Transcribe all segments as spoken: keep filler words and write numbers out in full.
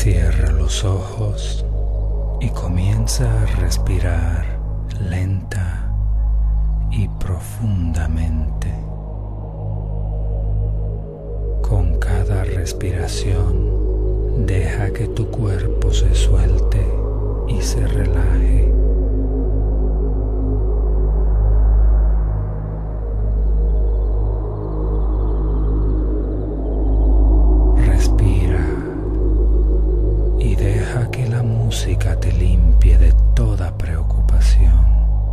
Cierra los ojos y comienza a respirar lenta y profundamente. Con cada respiración, deja que tu cuerpo se suelte y se relaje. Respira y deja que la música te limpie de toda preocupación.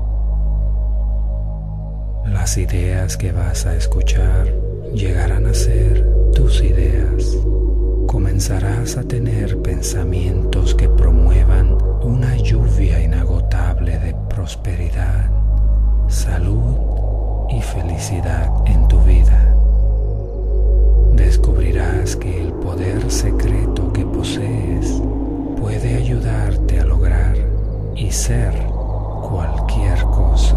Las ideas que vas a escuchar llegarán a ser tus ideas. Comenzarás a tener pensamientos que promuevan una lluvia inagotable de prosperidad, salud y felicidad en tu vida. Descubrirás que el poder secreto que posees puede ayudarte a lograr y ser cualquier cosa.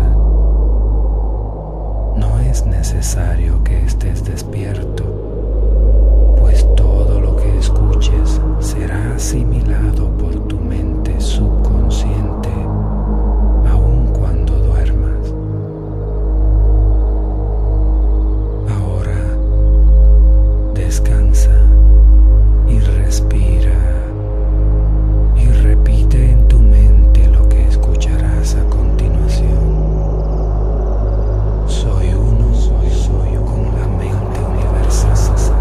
No es necesario que estés despierto, pues todo lo que escuches será asimilado por tu mente subconsciente, aun cuando duermas. Ahora descansa y respira y repite en tu mente lo que escucharás a continuación. Soy uno, soy, soy con la mente universal.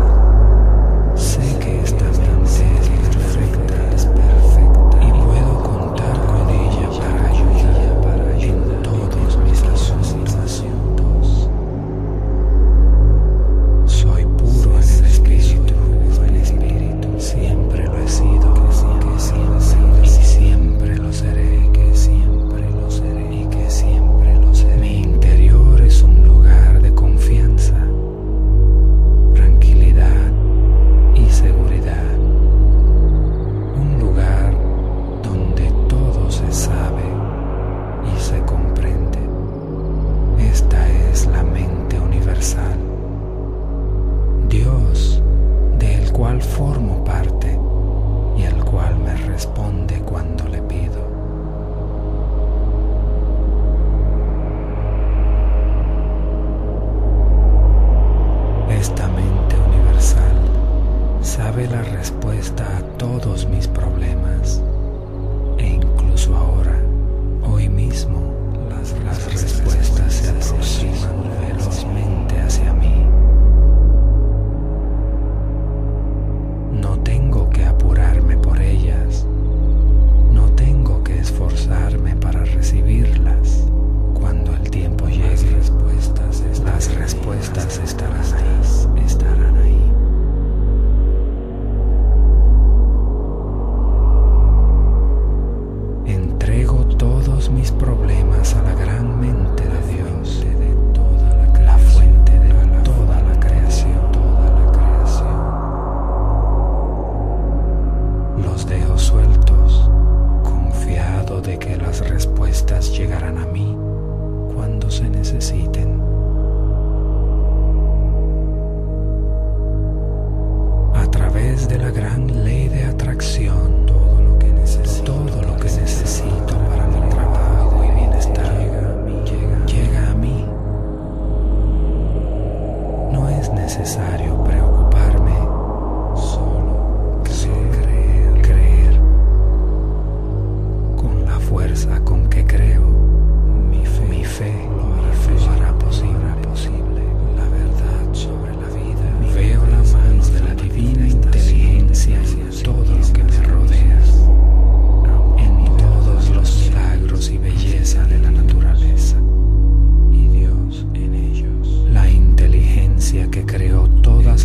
Sé que esta mente es perfecta, es perfecta y puedo contar con ella para ayudar en todos mis asuntos. Soy puro en el espíritu, en el espíritu. Siempre lo he sido, que siempre, y siempre lo seré, que siempre lo seré y que siempre lo seré. Mi interior es un lugar de confianza, tranquilidad y seguridad. Un lugar donde todo se sabe y se comprende. Esta es la mente universal. Dios, del cual formo parte y el cual me responde cuando le pido. Esta mente universal sabe la respuesta a todos mis problemas e incluso ahora, hoy mismo, las, las respuestas se aproximan velozmente hacia mí. No tengo que apurarme por ellas, no tengo que esforzarme para recibirlas. Cuando el tiempo llegue, las respuestas estarán ahí, estarán ahí. Entrego todos mis problemas a la gran mente de Dios, la fuente de toda la creación. Los dejo sueltos, confiado de que las respuestas llegarán a mí cuando se necesiten. A través de la gran ley de atracción, todo lo que necesito, todo lo que necesito para mi trabajo y bienestar llega a mí, llega, llega a mí. No es necesario preocuparme, solo creer, creer. Con la fuerza con que creo, mi fe, mi fe lo hará posible, posible. La verdad sobre la vida. Veo la mano de la divina inteligencia en todo lo que me rodea, en todos los milagros y belleza de la naturaleza, y Dios en ellos. La inteligencia que creó todas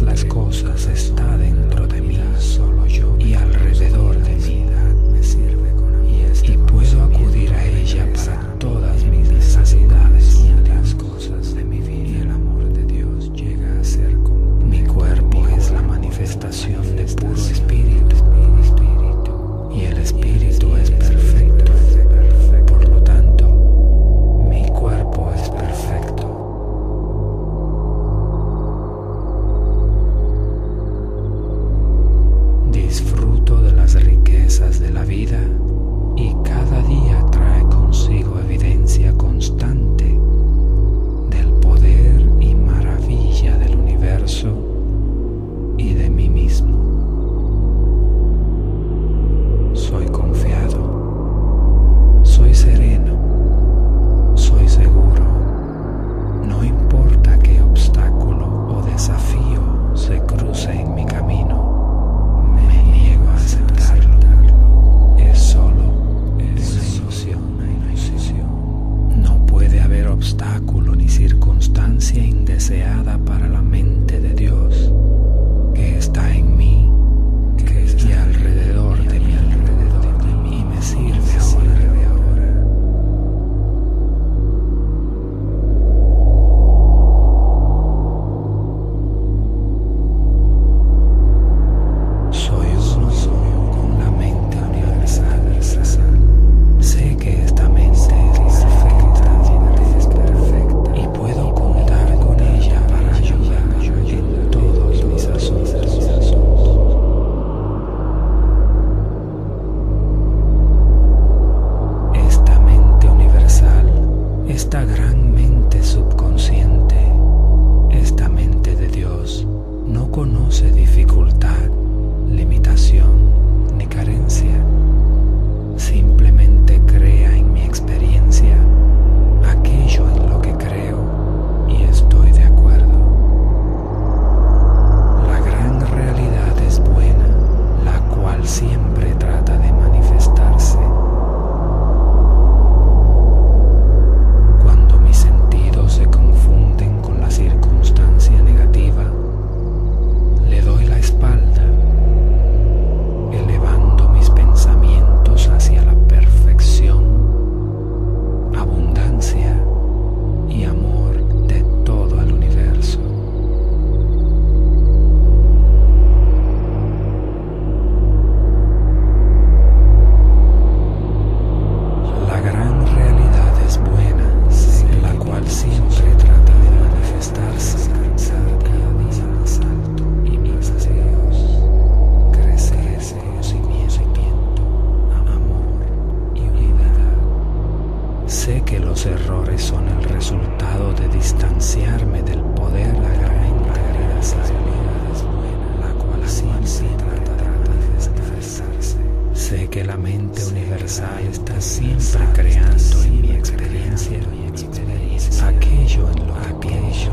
universal está siempre creando en mi experiencia aquello en lo que pienso.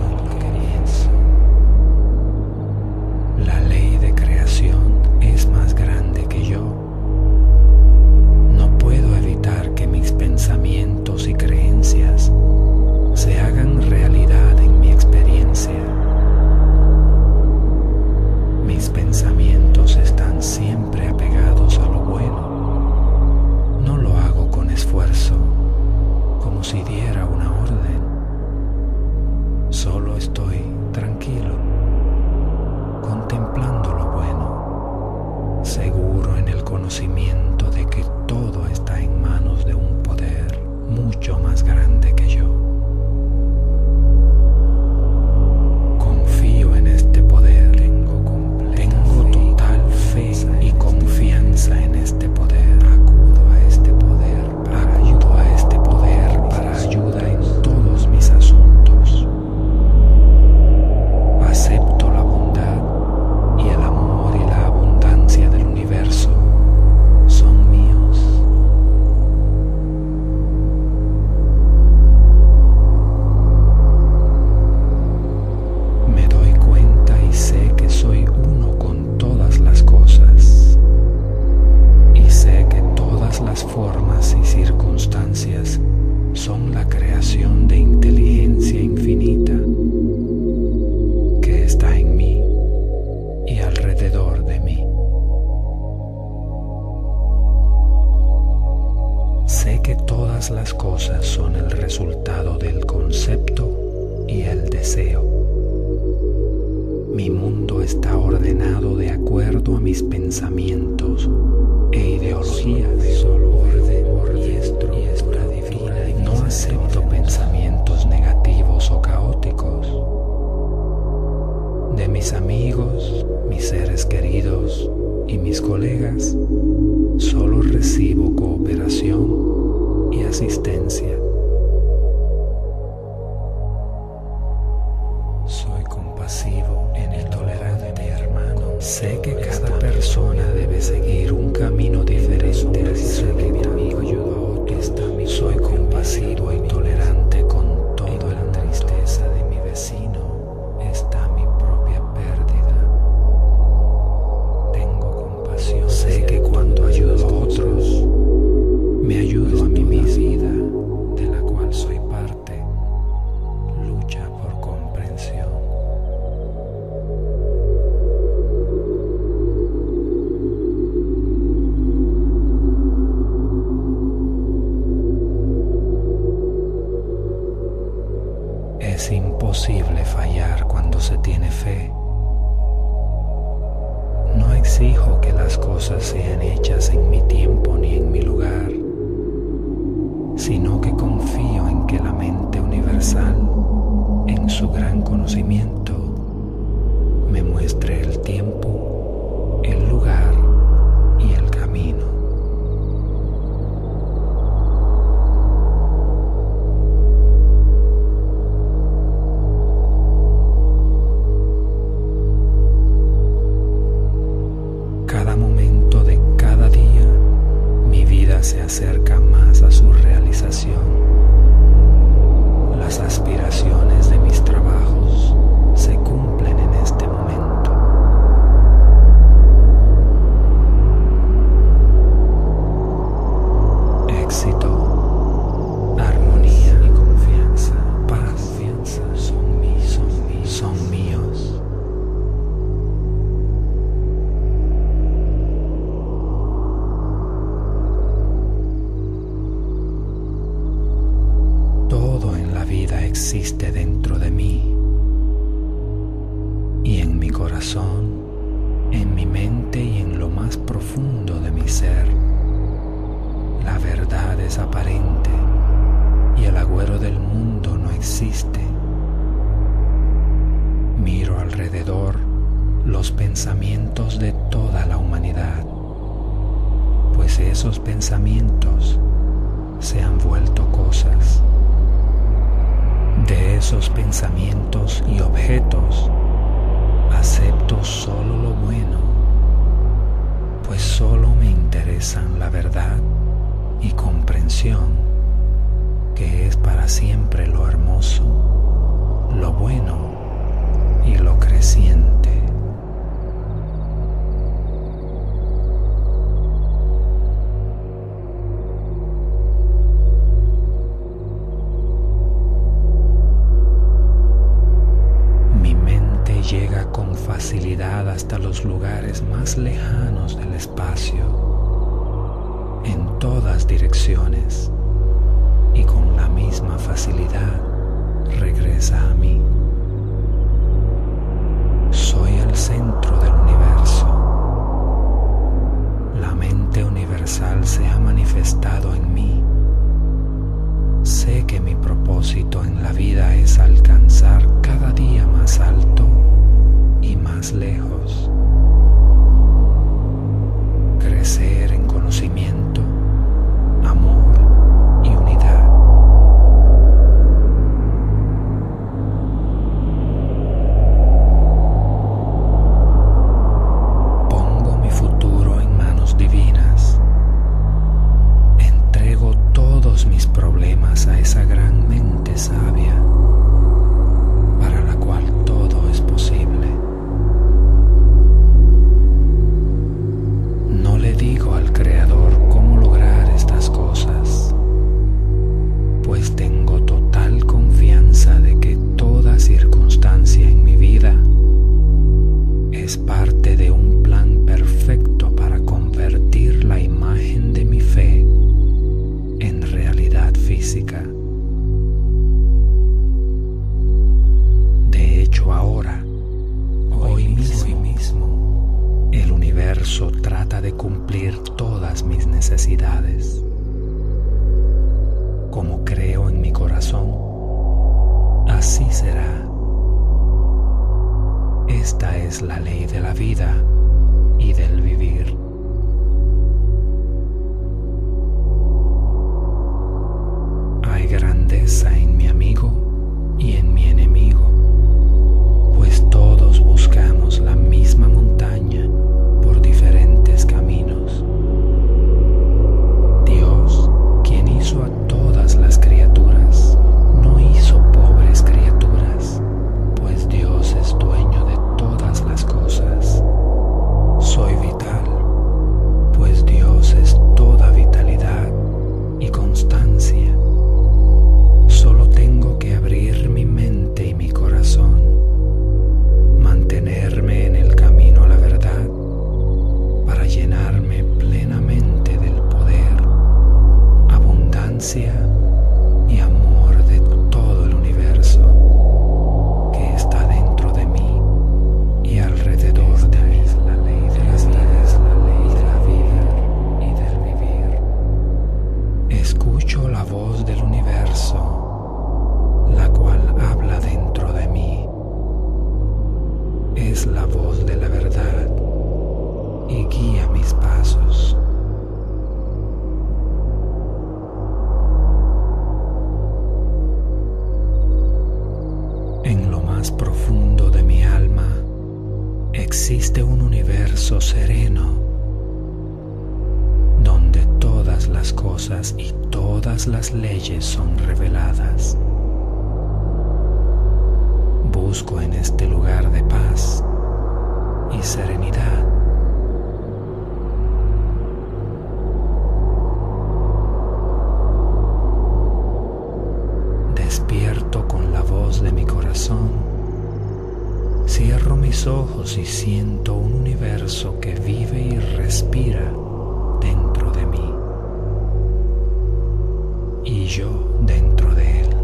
La ley de creación es más grande que yo. No puedo evitar que mis pensamientos y creencias se hagan realidad en mi experiencia. Mis pensamientos están siempre apegados a lo bueno. No lo hago con esfuerzo, como si diera una orden. Solo estoy tranquilo, contemplando lo bueno, seguro en el conocimiento de que todo está en manos de un poder mucho más grande que yo. Confío en este poder, tengo total fe y confianza en este poder. Acudo a este poder, acudo a este poder para ayuda en todos mis asuntos. Acepto la bondad y el amor y la abundancia del universo son míos. Me doy cuenta y sé que soy uno con todas las cosas, y sé que todas las formas y circunstancias son la creación de inteligencia infinita que está en mí y alrededor de mí. Sé que todas las cosas son el resultado del concepto y el deseo. Mi mundo está ordenado de acuerdo a mis pensamientos e ideologías. Solo orden, orden y estructura divina. No acepto pensamientos negativos o caóticos. De mis amigos, mis seres queridos y mis colegas, solo recibo cooperación y asistencia. Soy compasivo y tolerante, hermano. Sé que cada persona debe seguir un camino diferente al que mi amigo ayudó a otro. Soy compasivo y tolerante con toda la tristeza de mi vecino. Está mi propia pérdida. Tengo compasión. Sé que cuando ayudo a otros, me ayudo a mí mismo, de la cual soy parte. Lucha por comprensión. Es imposible fallar cuando se tiene fe. No exijo que las cosas sean hechas en mi tiempo ni en mi lugar, sino que confío en que la mente universal, en su gran conocimiento, me muestre el tiempo, el lugar y el camino. Cada momento de cada día, mi vida se acerca más a su realización. Las aspiraciones de mis trabajos se cumplen en este momento. Éxito, armonía y confianza, paz, confianza son míos, son míos, son míos. Todo en la vida existe dentro de mí y en mi corazón, en mi mente y en lo más profundo de mi ser. La verdad es aparente y el agüero del mundo no existe. Miro alrededor los pensamientos de toda la humanidad, pues esos pensamientos se han vuelto cosas. De esos pensamientos y objetos acepto solo lo bueno, pues solo me interesan la verdad intuición que es para siempre lo hermoso, lo bueno y lo creciente. Mi mente llega con facilidad hasta los lugares más lejanos del espacio, en todas direcciones, y con la misma facilidad regresa a mí. Soy el centro del universo. La mente universal se ha manifestado en mí. Sé que mi propósito en la vida es alcanzar cada día más alto y más lejos. Crecer en conocimiento, amor y unidad. Pongo mi futuro en manos divinas. Entrego todos mis problemas a esa gran mente sabia, para la cual todo es posible. No le digo al Creador cómo lograr estas cosas, pues tengo total confianza de que toda circunstancia en mi vida es parte de un plan perfecto para convertir la imagen de mi fe en realidad física. De hecho, ahora, hoy mismo, hoy mismo, el universo trata de cumplir todas mis necesidades. Como creo en mi corazón, así será. Esta es la ley de la vida y del vivir. Hay grandeza en mi amigo y en mi enemigo, pues todos buscamos la misma montaña por diferentes caminos. Dios, quien hizo a todas las criaturas, no hizo pobres criaturas, pues Dios es dueño de todas las cosas. Soy vital, pues Dios es toda vitalidad y constancia. Solo tengo que abrir mi mente y mi corazón, mantenerme en el camino a la verdad, para llenarme plenamente del poder, abundancia y amor de todo el universo que está dentro de mí y alrededor de mí. La ley de la vida es la ley de la vida y del vivir. Escucho la voz del universo, la cual habla dentro de mí. Es la voz de la verdad y guía mis pasos. En lo más profundo de mi alma existe un universo sereno, donde todas las cosas y todas las leyes son reveladas. Busco en este lugar de paz y serenidad. Despierto con la voz de mi corazón. Cierro mis ojos y siento un universo que vive y respira dentro de mí, y yo dentro de él.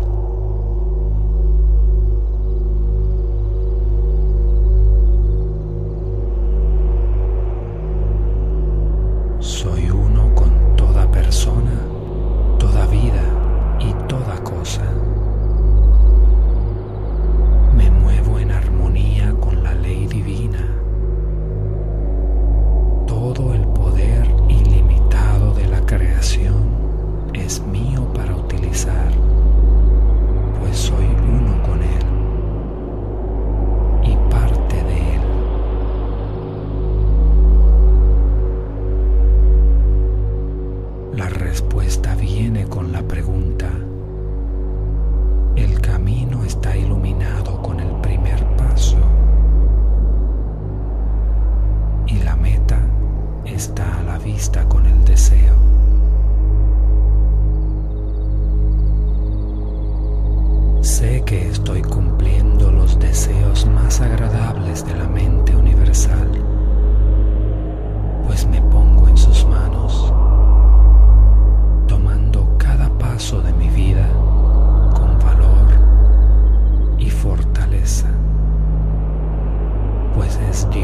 Soy uno con toda persona, toda vida y toda cosa. Me muevo en armonía con la ley divina. Todo el poder ilimitado de la creación es mío para utilizar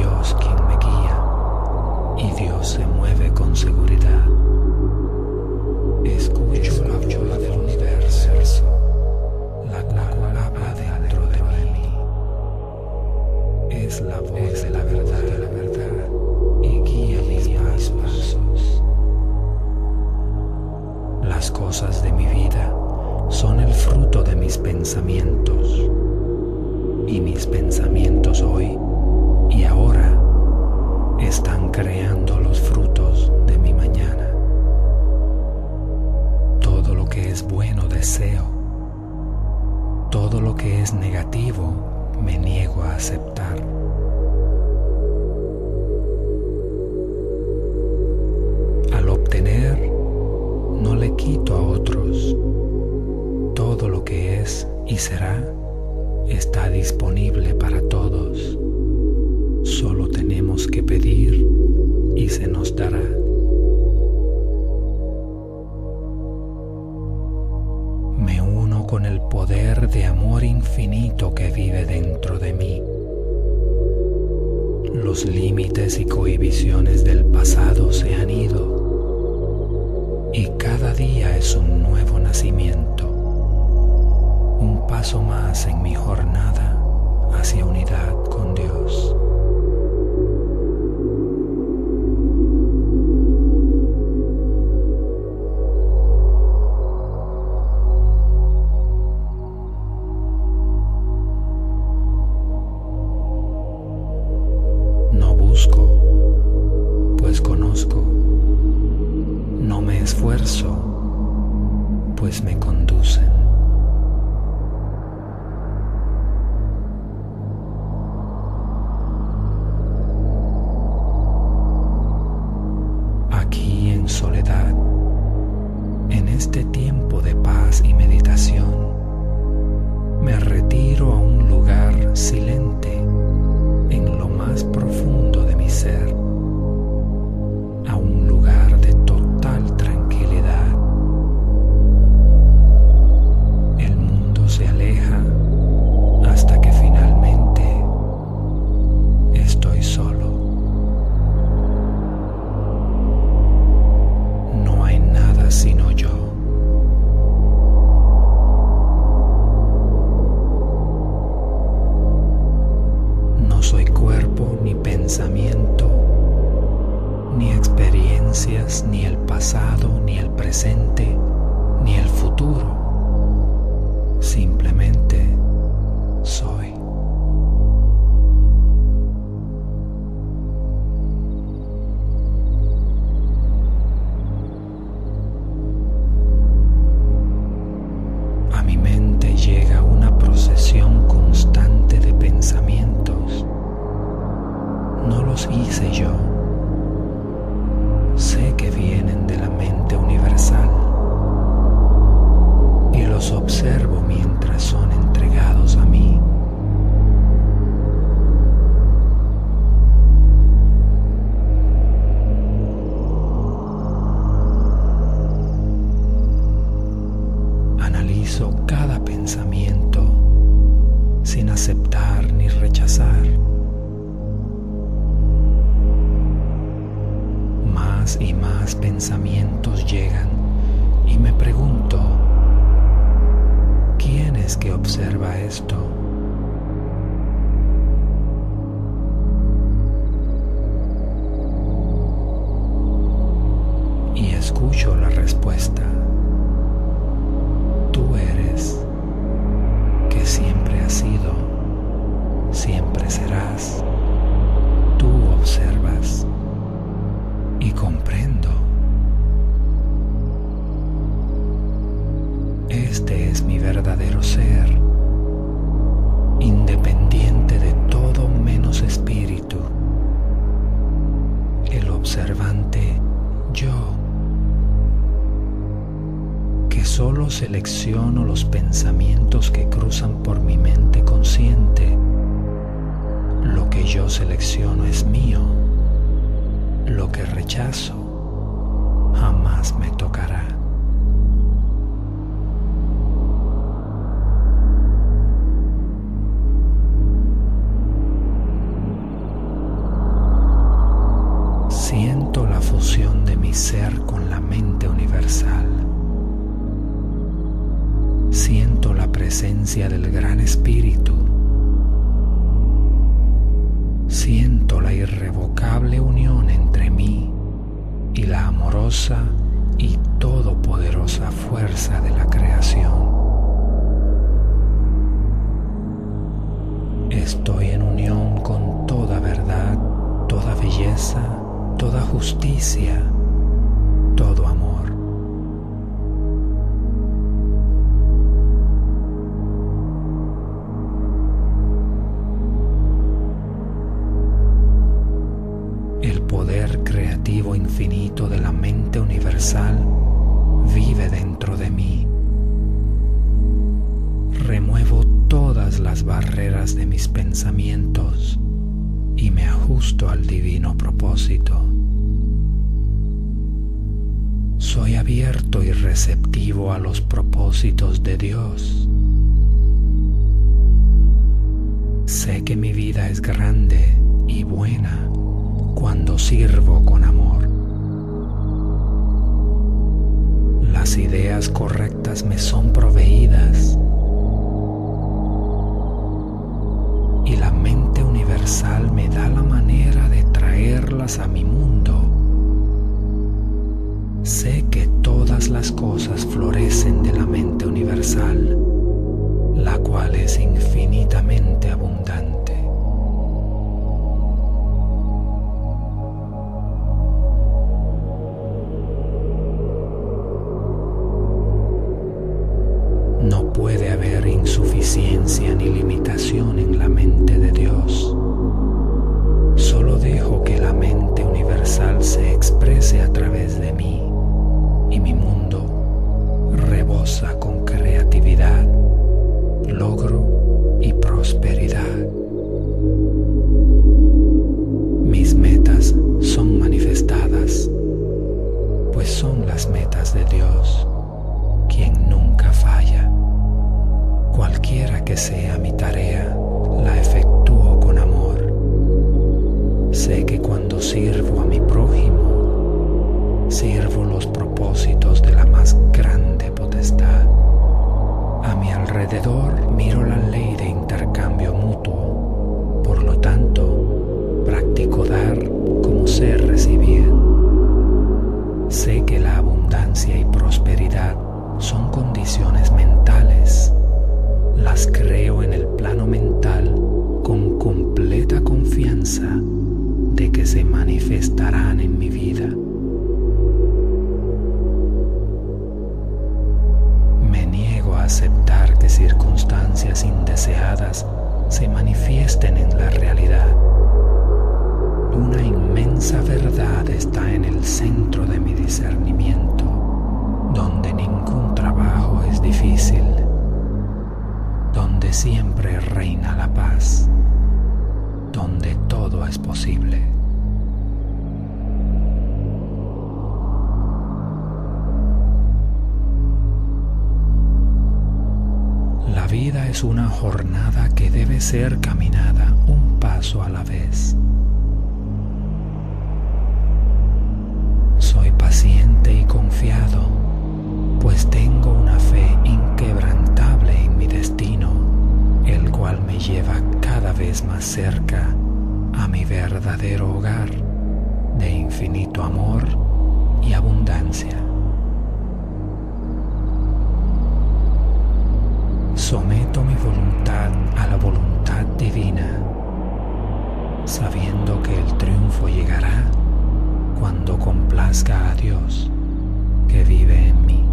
Dios quien me guía y Dios se mueve con seguridad. Escucho la voz del universo, la cual habla dentro de mí. Es la voz de la verdad, de la verdad y guía mis pasos. Las cosas de mi vida son el fruto de mis pensamientos, y mis pensamientos hoy y ahora están creando los frutos de mi mañana. Todo lo que es bueno deseo, todo lo que es negativo me niego a aceptar. Al obtener, no le quito a otros. Todo lo que es y será está disponible para todos. Solo tenemos que pedir y se nos dará. Me uno con el poder de amor infinito que vive dentro de mí. Los límites y cohibiciones del pasado se han ido y cada día es un nuevo nacimiento, un paso más en mi jornada hacia unidad con Dios. No busco, pues conozco. No me esfuerzo, pues me conducen. Aquí en soledad, en este tiempo de paz y meditación, me retiro a un lugar silente en lo más profundo de mi ser, a un lugar de total tranquilidad. El mundo se aleja hasta que finalmente estoy solo. No hay nada sino yo. No soy cuerpo ni pensamiento, ni experiencias, ni el pasado, ni el presente, ni el futuro. Simplemente soy. A mi mente llega una procesión constante de pensamientos. No los hice yo. Sé que vienen de la mente universal y los observo mientras son entregados a mí. Analizo cada pensamiento sin aceptar ni rechazar. Más y más pensamientos llegan y me pregunto, ¿quién es que observa esto? Y escucho la respuesta. Tú eres, que siempre has sido, siempre serás. Tú observas y comprendo. Este es mi verdadero ser, independiente de todo menos espíritu. El observante yo, que solo selecciono los pensamientos que cruzan por mi mente consciente. Lo que yo selecciono es mío. Lo que rechazo jamás me tocará. Siento la fusión de mi ser con la mente universal. Siento la presencia del Gran Espíritu. Siento la irrevocable unión entre mí y la amorosa y todopoderosa fuerza de la creación. Estoy en unión con toda verdad, toda belleza, toda justicia, todo amor. El poder creativo infinito de la mente universal vive dentro de mí. Remuevo todas las barreras de mis pensamientos y me ajusto al divino propósito. Soy abierto y receptivo a los propósitos de Dios. Sé que mi vida es grande y buena cuando sirvo con amor. Las ideas correctas me son proveídas y la mente universal me da la manera de traerlas a mi mundo. Sé que todas las cosas florecen de la mente universal, la cual es infinitamente abundante. No puede haber insuficiencia ni limitación en la mente de Dios. Solo dejo que la mente universal se exprese a través de mí y mi mundo rebosa con creatividad, logro y prosperidad. Mis metas son manifestadas, pues son las metas de Dios, quien nunca falla. Cualquiera que sea mi tarea, la efectúo con amor. Sé que cuando sirvo a mi prójimo, sirvo los propósitos de la más grande potestad. A mi alrededor miro la ley de intercambio mutuo. Por lo tanto, practico dar como sé recibir. Sé que la abundancia y prosperidad son condiciones mentales. Las creo en el plano mental con completa confianza de que se manifestarán en mi vida. Me niego a aceptar que circunstancias indeseadas se manifiesten en la realidad. Una inmensa verdad está en el centro de mi discernimiento, donde ningún trabajo es difícil, donde siempre reina la paz, donde todo es posible. La vida es una jornada que debe ser caminada un paso a la vez. Soy paciente y confiado, pues tengo una fe inquebrantable en mi destino, el cual me lleva cada vez más cerca a mi verdadero hogar de infinito amor y abundancia. Someto mi voluntad a la voluntad divina, sabiendo que el triunfo llegará cuando complazca a Dios que vive en mí.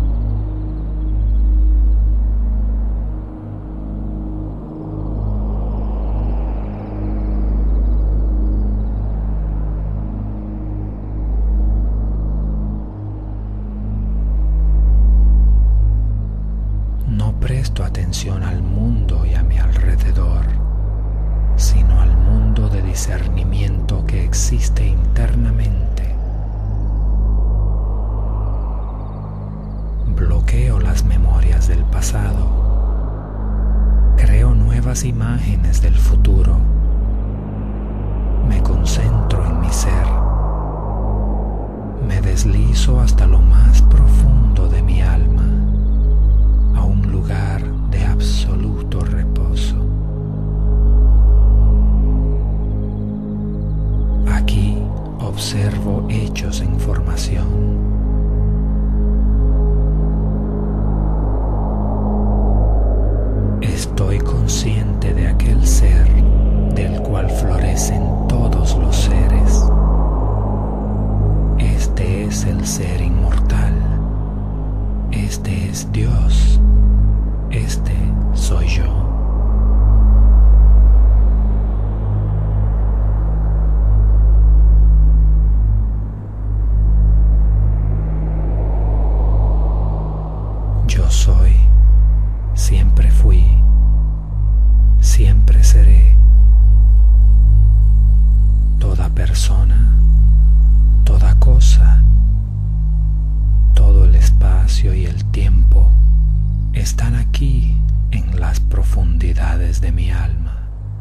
No presto atención al mundo y a mi alrededor, sino al mundo de discernimiento que existe internamente. observo hechos en formación. Estoy consciente de aquel ser del cual florecen todos los seres. Este es el ser inmortal. Este es Dios. Este soy yo. Yo soy, siempre fui, siempre seré. Toda persona, toda cosa, todo el espacio y el tiempo están aquí en las profundidades de mi alma.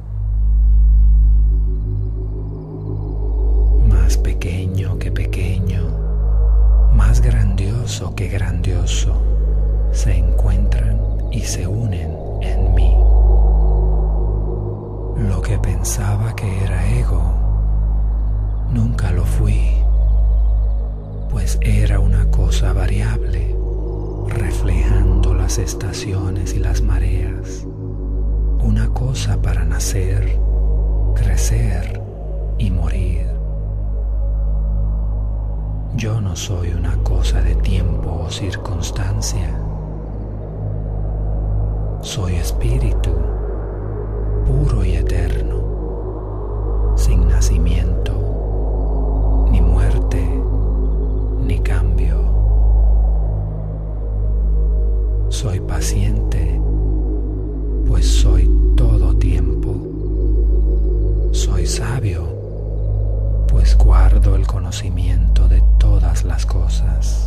Más pequeño que pequeño, más grandioso que grandioso, se encuentran y se unen en mí. Lo que pensaba que era ego, nunca lo fui, pues era una cosa variable, reflejando las estaciones y las mareas, una cosa para nacer, crecer y morir. Yo no soy una cosa de tiempo o circunstancia. Soy espíritu, puro y eterno, sin nacimiento, ni muerte, ni cambio. Soy paciente, pues soy todo tiempo. Soy sabio, pues guardo el conocimiento de todas las cosas.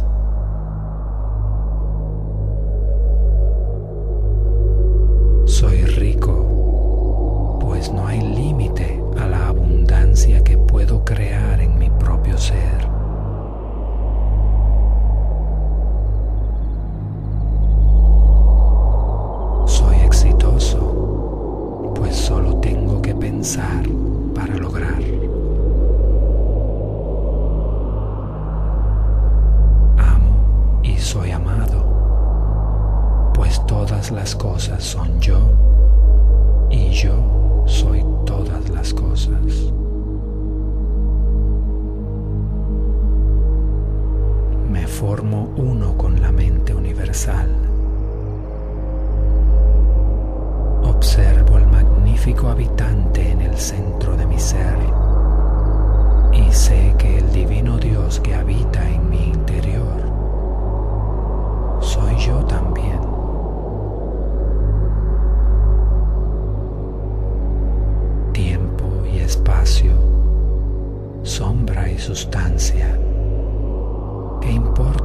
Soy rico, pues no hay límite a la abundancia que puedo crear en mi propio ser. Soy exitoso, pues solo tengo que pensar para lograr. Amo y soy amado, pues todas las cosas son yo y yo soy todas las cosas. Me formo uno con la mente universal. Observo al magnífico habitante en el centro de mi ser y sé que el divino Dios que habita en mi interior soy yo también. Tiempo y espacio, sombra y sustancia, ¿qué importa